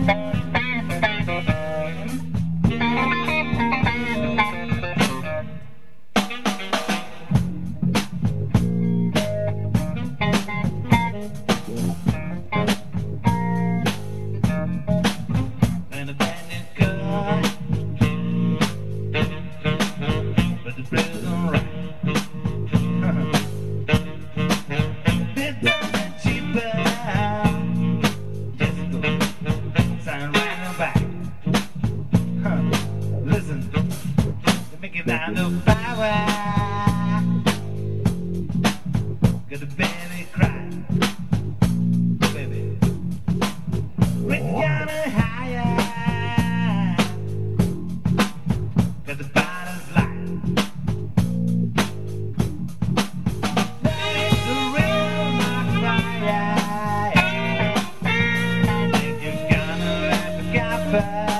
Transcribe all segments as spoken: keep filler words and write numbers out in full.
Down the power, got the baby cry, baby. Reach down and higher, got the bottles light. That is the real fire. Think you're gonna let the guy fire.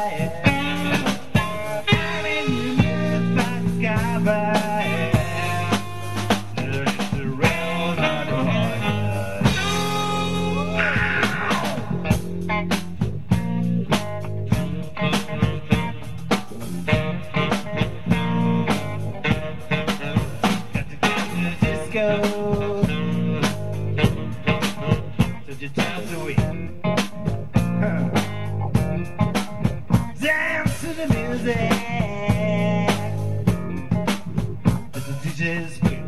Did you tell the week? Huh. Dance to the music. But the D J's good.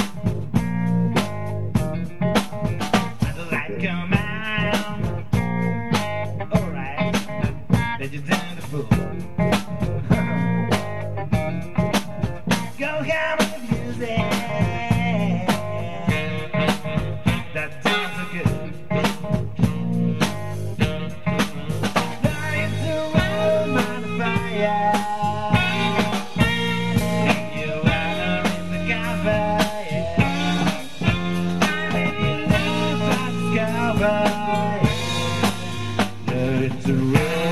And the light come out. Alright. Did you turn the fool? Go down with the music. It's a real